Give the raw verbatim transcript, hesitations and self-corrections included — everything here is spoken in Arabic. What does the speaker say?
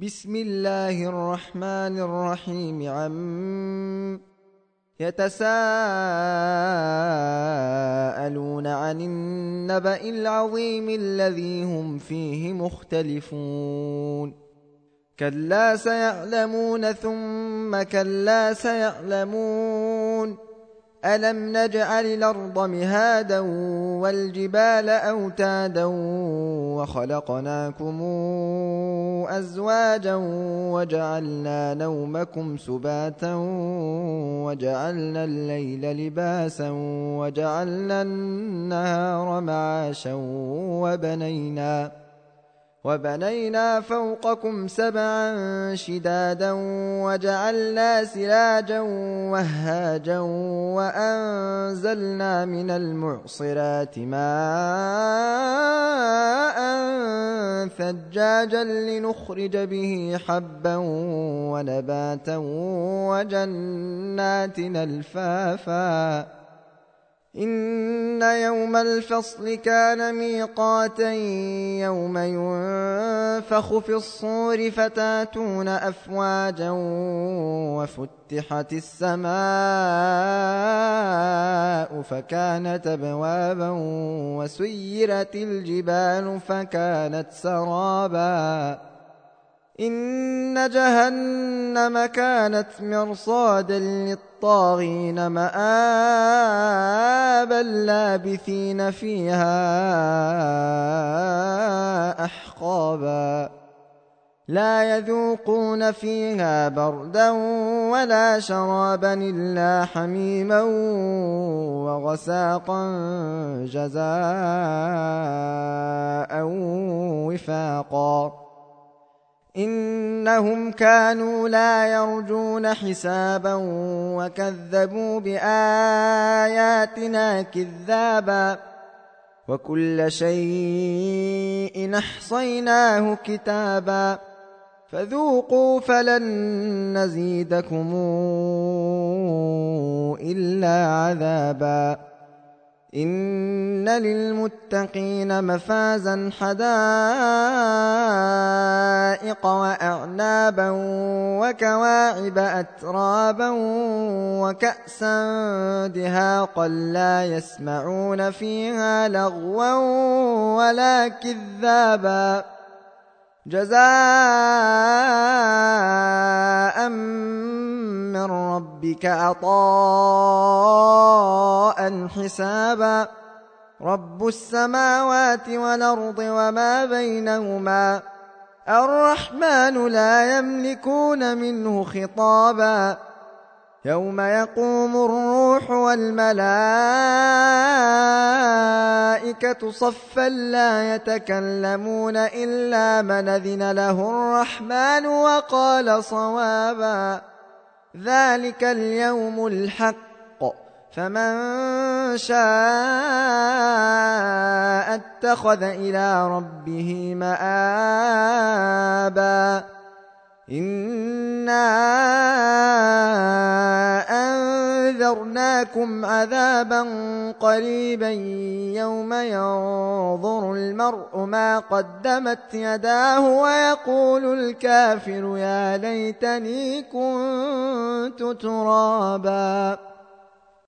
بسم الله الرحمن الرحيم. عم يتساءلون عن النبأ العظيم الذي هم فيه مختلفون. كلا سيعلمون ثم كلا سيعلمون. ألم نجعل الأرض مهادا والجبال أوتادا وخلقناكم أزواجا وجعلنا نومكم سباتا وجعلنا الليل لباسا وجعلنا النهار معاشا وبنينا وبنينا فوقكم سبعا شدادا وجعلنا سراجا وهاجا وأنزلنا من المعصرات ماء ثجاجا لنخرج به حبا ونباتا وجنات ألفافا. إن يوم الفصل كان ميقاتا يوم ينفخ في الصور فتاتون أفواجا وفتحت السماء فكانت أبوابا وسيرت الجبال فكانت سرابا. إن جهنم كانت مرصادا للطاغين مآبا لابثين فيها أحقابا. لا يذوقون فيها بردا ولا شرابا إلا حميما وغساقا جزاء وفاقا. إنهم كانوا لا يرجون حسابا وكذبوا بآياتنا كذابا. وكل شيء أحصيناه كتابا. فذوقوا فلن نزيدكم إلا عذابا. إن للمتقين مفازا حدائق وأعنابا وكواعب أترابا وكأسا دهاقا لا يسمعون فيها لغوا ولا كذابا. جزاء من ربك عطاء حسابا. رب السماوات والأرض وما بينهما الرحمن لا يملكون منه خطابا. يوم يقوم الروح والملائكة صفا لا يتكلمون إلا من أذن له الرحمن وقال صوابا. ذلك اليوم الحق فمن شاء اتخذ إلى ربه مآبا. إنا أنذرناكم عذابا قريبا يوم ينظر المرء ما قدمت يداه ويقول الكافر يا ليتني كنت ترابا.